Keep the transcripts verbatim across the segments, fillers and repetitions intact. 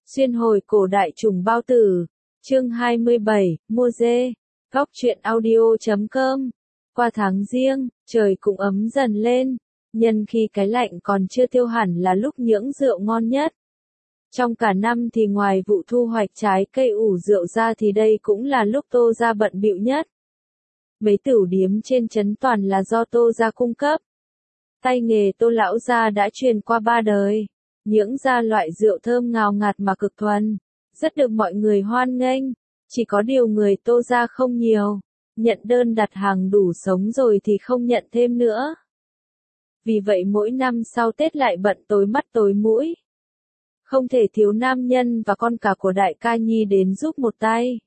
Xuyên hồi cổ đại trùng bao tử. Chương hai mươi bảy, mua dê. Góc truyện audio chấm com. Qua tháng giêng, trời cũng ấm dần lên. Nhân khi cái lạnh còn chưa tiêu hẳn là lúc nhưỡng rượu ngon nhất. Trong cả năm thì ngoài vụ thu hoạch trái cây ủ rượu ra thì đây cũng là lúc Tô gia bận bịu nhất. Mấy tửu điếm trên trấn toàn là do Tô gia cung cấp. Tay nghề Tô lão gia đã truyền qua ba đời. Nhưỡng ra loại rượu thơm ngào ngạt mà cực thuần, rất được mọi người hoan nghênh. Chỉ có điều người Tô gia không nhiều, nhận đơn đặt hàng đủ sống rồi thì không nhận thêm nữa. Vì vậy mỗi năm sau Tết lại bận tối mắt tối mũi. Không thể thiếu nam nhân và con cả của đại ca nhi đến giúp một tay.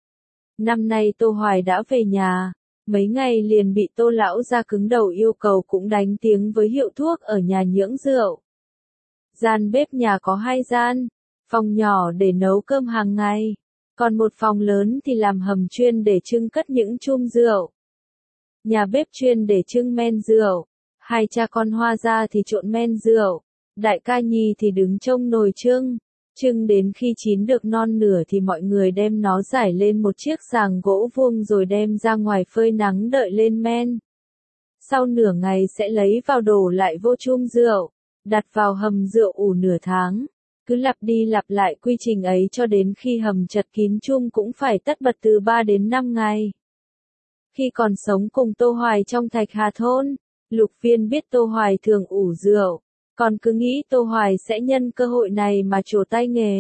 Năm nay Tô Hoài đã về nhà, mấy ngày liền bị Tô lão gia cứng đầu yêu cầu cũng đánh tiếng với hiệu thuốc ở nhà nhưỡng rượu. Gian bếp nhà có hai gian, phòng nhỏ để nấu cơm hàng ngày, còn một phòng lớn thì làm hầm chuyên để trưng cất những chum rượu. Nhà bếp chuyên để trưng men rượu, hai cha con Hoa gia thì trộn men rượu, đại ca nhi thì đứng trông nồi trưng, trưng đến khi chín được non nửa thì mọi người đem nó rải lên một chiếc sàng gỗ vuông rồi đem ra ngoài phơi nắng đợi lên men. Sau nửa ngày sẽ lấy vào đổ lại vô chum rượu, đặt vào hầm rượu ủ nửa tháng, cứ lặp đi lặp lại quy trình ấy cho đến khi hầm chật kín chum cũng phải tất bật từ ba đến năm ngày. Khi còn sống cùng Tô Hoài trong Thạch Hà thôn, Lục Phiên biết Tô Hoài thường ủ rượu, còn cứ nghĩ Tô Hoài sẽ nhân cơ hội này mà trổ tay nghề.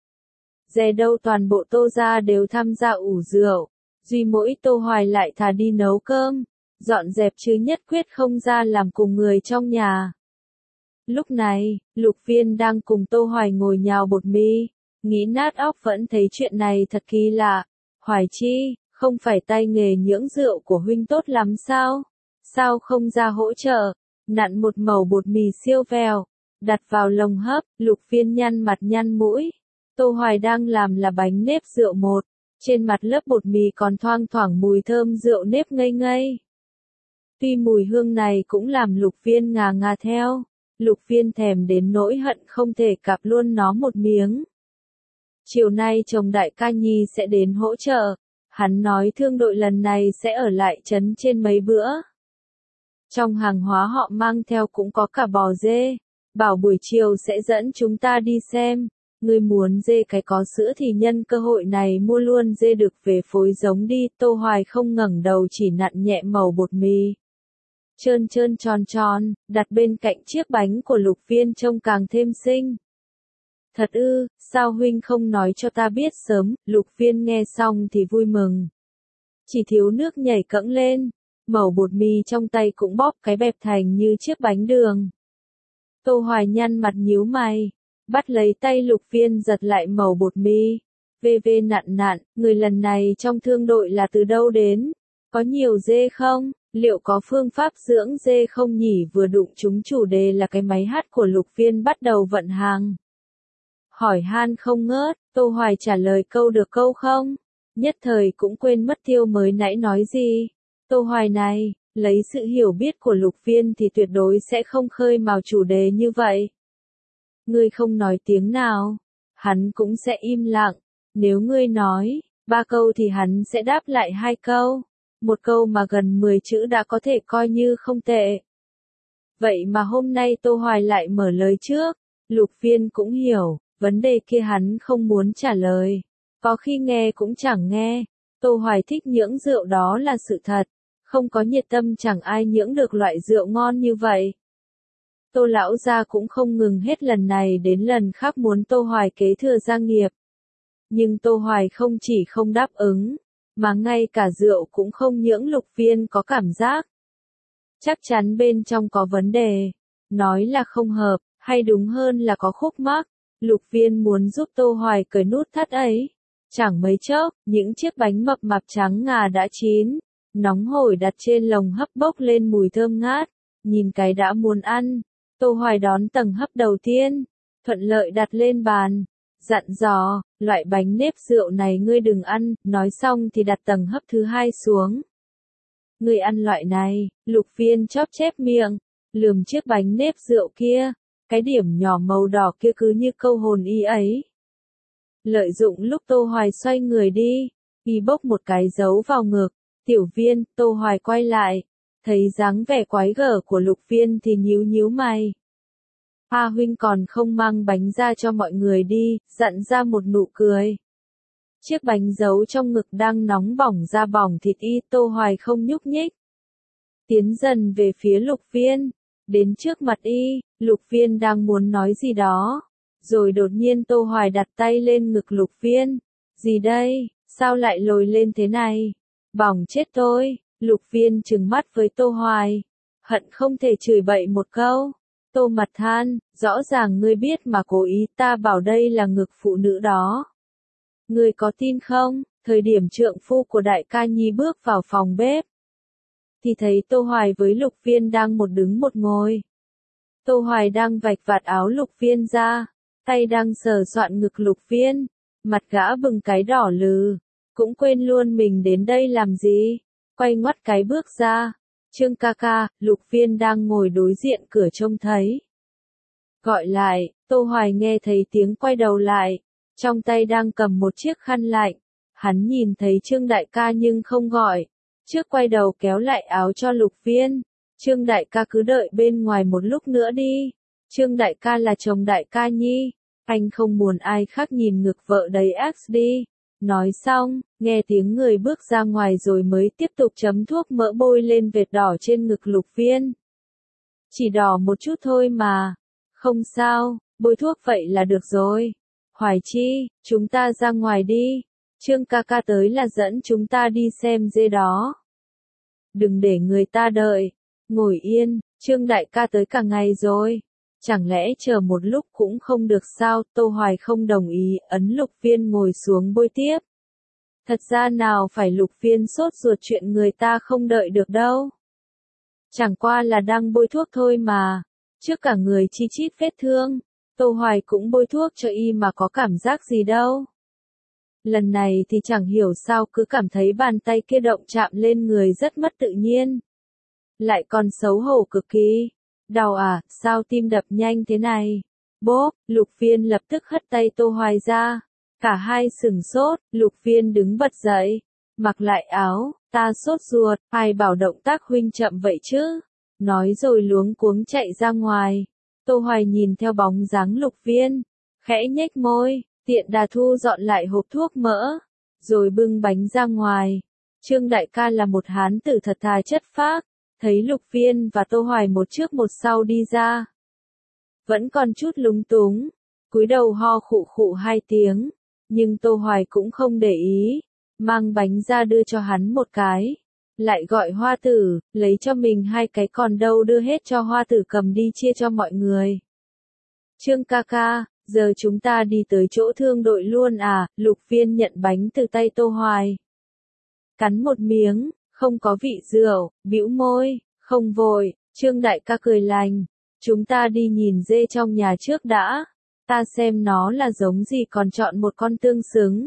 Dè đâu toàn bộ Tô gia đều tham gia ủ rượu, duy mỗi Tô Hoài lại thà đi nấu cơm, dọn dẹp chứ nhất quyết không ra làm cùng người trong nhà. Lúc này, Lục Phiên đang cùng Tô Hoài ngồi nhào bột mì, nghĩ nát óc vẫn thấy chuyện này thật kỳ lạ. Hoài chi, không phải tay nghề nhưỡng rượu của huynh tốt lắm sao? Sao không ra hỗ trợ? Nặn một mẩu bột mì siêu vèo, đặt vào lồng hấp. Lục Phiên nhăn mặt nhăn mũi. Tô Hoài đang làm là bánh nếp rượu một, trên mặt lớp bột mì còn thoang thoảng mùi thơm rượu nếp ngây ngây. Tuy mùi hương này cũng làm Lục Phiên ngà ngà theo. Lục Phiên thèm đến nỗi hận không thể cạp luôn nó một miếng. Chiều nay chồng đại ca nhi sẽ đến hỗ trợ, hắn nói thương đội lần này sẽ ở lại trấn trên mấy bữa. Trong hàng hóa họ mang theo cũng có cả bò dê, bảo buổi chiều sẽ dẫn chúng ta đi xem, người muốn dê cái có sữa thì nhân cơ hội này mua luôn dê đực về phối giống đi. Tô Hoài không ngẩng đầu chỉ nặn nhẹ mẩu bột mì. Trơn trơn tròn tròn, đặt bên cạnh chiếc bánh của Lục Phiên trông càng thêm xinh. Thật ư, sao huynh không nói cho ta biết sớm? Lục Phiên nghe xong thì vui mừng. Chỉ thiếu nước nhảy cẫng lên, mẩu bột mì trong tay cũng bóp cái bẹp thành như chiếc bánh đường. Tô Hoài nhăn mặt nhíu mày, bắt lấy tay Lục Phiên giật lại mẩu bột mì. Vê vê nặn nặn, người lần này trong thương đội là từ đâu đến? Có nhiều dê không? Liệu có phương pháp dưỡng dê không nhỉ? Vừa đụng chúng chủ đề là cái máy hát của Lục Phiên bắt đầu vận hàng. Hỏi han không ngớt, Tô Hoài trả lời câu được câu không. Nhất thời cũng quên mất tiêu mới nãy nói gì. Tô Hoài này, lấy sự hiểu biết của Lục Phiên thì tuyệt đối sẽ không khơi mào chủ đề như vậy. Ngươi không nói tiếng nào, hắn cũng sẽ im lặng. Nếu ngươi nói ba câu thì hắn sẽ đáp lại hai câu. Một câu mà gần mười chữ đã có thể coi như không tệ. Vậy mà hôm nay Tô Hoài lại mở lời trước. Lục Phiên cũng hiểu, vấn đề kia hắn không muốn trả lời. Có khi nghe cũng chẳng nghe. Tô Hoài thích nhưỡng rượu đó là sự thật. Không có nhiệt tâm chẳng ai nhưỡng được loại rượu ngon như vậy. Tô lão gia cũng không ngừng hết lần này đến lần khác muốn Tô Hoài kế thừa gia nghiệp. Nhưng Tô Hoài không chỉ không đáp ứng, mà ngay cả rượu cũng không nhưỡng. Lục Phiên có cảm giác chắc chắn bên trong có vấn đề, nói là không hợp, hay đúng hơn là có khúc mắc. Lục Phiên muốn giúp Tô Hoài cởi nút thắt ấy. Chẳng mấy chốc, những chiếc bánh mập mạp trắng ngà đã chín, nóng hổi đặt trên lồng hấp bốc lên mùi thơm ngát, nhìn cái đã muốn ăn. Tô Hoài đón tầng hấp đầu tiên, thuận lợi đặt lên bàn, dặn dò, loại bánh nếp rượu này ngươi đừng ăn. Nói xong thì đặt tầng hấp thứ hai xuống. Ngươi ăn loại này? Lục Phiên chóp chép miệng, lườm chiếc bánh nếp rượu kia, cái điểm nhỏ màu đỏ kia cứ như câu hồn y ấy. Lợi dụng lúc Tô Hoài xoay người đi, y bốc một cái giấu vào ngực. Tiểu Viên, Tô Hoài quay lại, thấy dáng vẻ quái gở của Lục Viên thì nhíu nhíu mày. A huynh còn không mang bánh ra cho mọi người đi, dặn ra một nụ cười. Chiếc bánh giấu trong ngực đang nóng bỏng ra bỏng thịt y, Tô Hoài không nhúc nhích. Tiến dần về phía Lục Viên, đến trước mặt y, Lục Viên đang muốn nói gì đó. Rồi đột nhiên Tô Hoài đặt tay lên ngực Lục Viên. Gì đây, sao lại lồi lên thế này? Bỏng chết tôi, Lục Viên trừng mắt với Tô Hoài. Hận không thể chửi bậy một câu. Tô mặt than, rõ ràng ngươi biết mà cố ý, ta bảo đây là ngực phụ nữ đó. Ngươi có tin không? Thời điểm trượng phu của đại ca nhi bước vào phòng bếp, thì thấy Tô Hoài với Lục Viên đang một đứng một ngồi. Tô Hoài đang vạch vạt áo Lục Viên ra, tay đang sờ soạn ngực Lục Viên, mặt gã bừng cái đỏ lừ, cũng quên luôn mình đến đây làm gì, quay ngoắt cái bước ra. Trương ca ca, Lục Viên đang ngồi đối diện cửa trông thấy. Gọi lại, Tô Hoài nghe thấy tiếng quay đầu lại, trong tay đang cầm một chiếc khăn lạnh. Hắn nhìn thấy Trương đại ca nhưng không gọi, trước quay đầu kéo lại áo cho Lục Viên. Trương đại ca cứ đợi bên ngoài một lúc nữa đi. Trương đại ca là chồng đại ca nhi, anh không muốn ai khác nhìn ngực vợ đầy ác đi. Nói xong, nghe tiếng người bước ra ngoài rồi mới tiếp tục chấm thuốc mỡ bôi lên vệt đỏ trên ngực Lục Viên. Chỉ đỏ một chút thôi mà. Không sao, bôi thuốc vậy là được rồi. Hoài Chi, chúng ta ra ngoài đi. Trương ca ca tới là dẫn chúng ta đi xem dê đó. Đừng để người ta đợi. Ngồi yên, Trương đại ca tới cả ngày rồi. Chẳng lẽ chờ một lúc cũng không được sao? Tô Hoài không đồng ý, ấn Lục Viên ngồi xuống bôi tiếp. Thật ra nào phải Lục Viên sốt ruột chuyện người ta không đợi được đâu. Chẳng qua là đang bôi thuốc thôi mà. Trước cả người chi chít vết thương, Tô Hoài cũng bôi thuốc cho y mà có cảm giác gì đâu. Lần này thì chẳng hiểu sao cứ cảm thấy bàn tay kia động chạm lên người rất mất tự nhiên. Lại còn xấu hổ cực kỳ. Đau à, sao tim đập nhanh thế này? Bốp, Lục Viên lập tức hất tay Tô Hoài ra. Cả hai sừng sốt, Lục Viên đứng bật dậy. Mặc lại áo, ta sốt ruột, ai bảo động tác huynh chậm vậy chứ? Nói rồi luống cuống chạy ra ngoài. Tô Hoài nhìn theo bóng dáng Lục Viên, khẽ nhếch môi, tiện đà thu dọn lại hộp thuốc mỡ, rồi bưng bánh ra ngoài. Trương đại ca là một hán tử thật thà chất phác, thấy Lục Viên và Tô Hoài một trước một sau đi ra. Vẫn còn chút lúng túng, cúi đầu ho khụ khụ hai tiếng, nhưng Tô Hoài cũng không để ý, mang bánh ra đưa cho hắn một cái. Lại gọi Hoa tử, lấy cho mình hai cái còn đâu đưa hết cho Hoa tử cầm đi chia cho mọi người. Trương ca ca, giờ chúng ta đi tới chỗ thương đội luôn à? Lục Viên nhận bánh từ tay Tô Hoài. Cắn một miếng, không có vị rượu, bĩu môi, không vội. Trương đại ca cười lành. Chúng ta đi nhìn dê trong nhà trước đã. Ta xem nó là giống gì còn chọn một con tương xứng.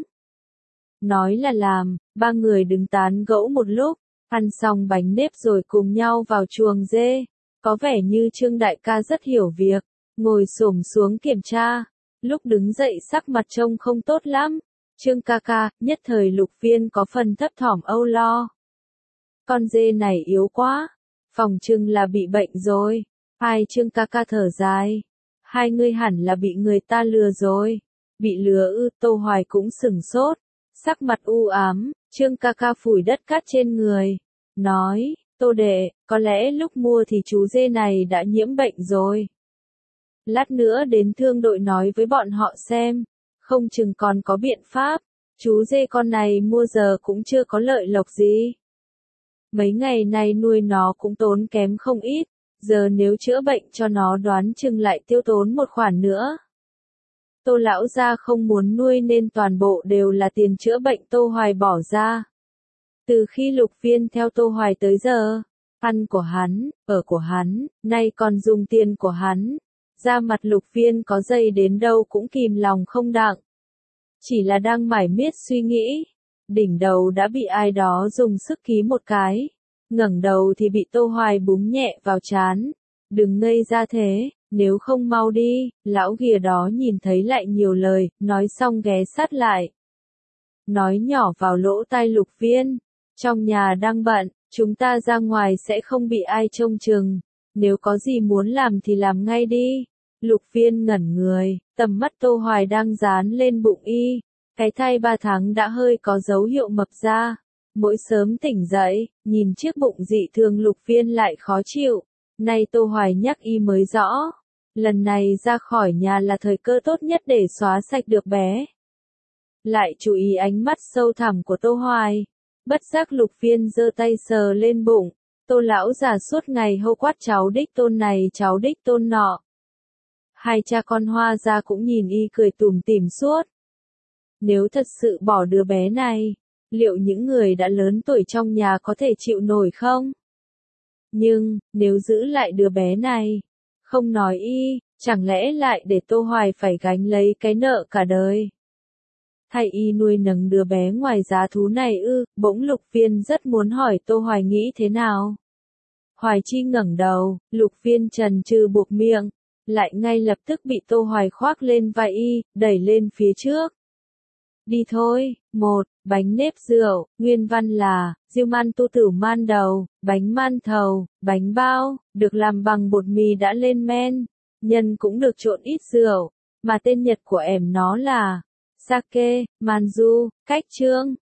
Nói là làm, ba người đứng tán gẫu một lúc. Ăn xong bánh nếp rồi cùng nhau vào chuồng dê. Có vẻ như Trương đại ca rất hiểu việc, ngồi xổm xuống kiểm tra. Lúc đứng dậy sắc mặt trông không tốt lắm. Trương ca ca, nhất thời Lục Viên có phần thấp thỏm âu lo. Con dê này yếu quá, phòng trưng là bị bệnh rồi. Ai? Trương ca ca thở dài. Hai ngươi hẳn là bị người ta lừa rồi. Bị lừa ư? Tô Hoài cũng sửng sốt, sắc mặt u ám. Trương ca ca phủi đất cát trên người, nói, Tô đệ, có lẽ lúc mua thì chú dê này đã nhiễm bệnh rồi. Lát nữa đến thương đội nói với bọn họ xem, không chừng còn có biện pháp. Chú dê con này mua giờ cũng chưa có lợi lộc gì. Mấy ngày nay nuôi nó cũng tốn kém không ít, giờ nếu chữa bệnh cho nó đoán chừng lại tiêu tốn một khoản nữa. Tô lão gia không muốn nuôi nên toàn bộ đều là tiền chữa bệnh Tô Hoài bỏ ra. Từ khi Lục Viên theo Tô Hoài tới giờ, ăn của hắn, ở của hắn, nay còn dùng tiền của hắn. Da mặt Lục Viên có dày đến đâu cũng kìm lòng không đặng. Chỉ là đang mải miết suy nghĩ, đỉnh đầu đã bị ai đó dùng sức ký một cái. Ngẩng đầu thì bị Tô Hoài búng nhẹ vào trán. đừng ngây ra thế, nếu không mau đi, lão ghìa đó nhìn thấy lại nhiều lời, nói xong ghé sát lại. Nói nhỏ vào lỗ tai Lục Viên, trong nhà đang bận, chúng ta ra ngoài sẽ không bị ai trông chừng, nếu có gì muốn làm thì làm ngay đi. Lục Viên ngẩn người, tầm mắt Tô Hoài đang dán lên bụng y, cái thai ba tháng đã hơi có dấu hiệu mập ra. Mỗi sớm tỉnh dậy, nhìn chiếc bụng dị thường Lục Viên lại khó chịu. Nay Tô Hoài nhắc y mới rõ, lần này ra khỏi nhà là thời cơ tốt nhất để xóa sạch được bé. Lại chú ý ánh mắt sâu thẳm của Tô Hoài, bất giác Lục Viên giơ tay sờ lên bụng. Tô lão già suốt ngày hô quát cháu đích tôn này cháu đích tôn nọ. Hai cha con Hoa gia cũng nhìn y cười tủm tỉm suốt. Nếu thật sự bỏ đứa bé này, liệu những người đã lớn tuổi trong nhà có thể chịu nổi không? Nhưng, nếu giữ lại đứa bé này, không nói y, chẳng lẽ lại để Tô Hoài phải gánh lấy cái nợ cả đời? Thay y nuôi nấng đứa bé ngoài giá thú này ư? Bỗng Lục Viên rất muốn hỏi Tô Hoài nghĩ thế nào. Hoài Chi ngẩng đầu, Lục Viên chần chừ buộc miệng, lại ngay lập tức bị Tô Hoài khoác lên vai y, đẩy lên phía trước. Đi thôi. Một, bánh nếp rượu, nguyên văn là, diêu man tu tử man đầu, bánh man thầu, bánh bao, được làm bằng bột mì đã lên men, nhân cũng được trộn ít rượu, mà tên Nhật của ẻm nó là Sake, Manju, cách chương.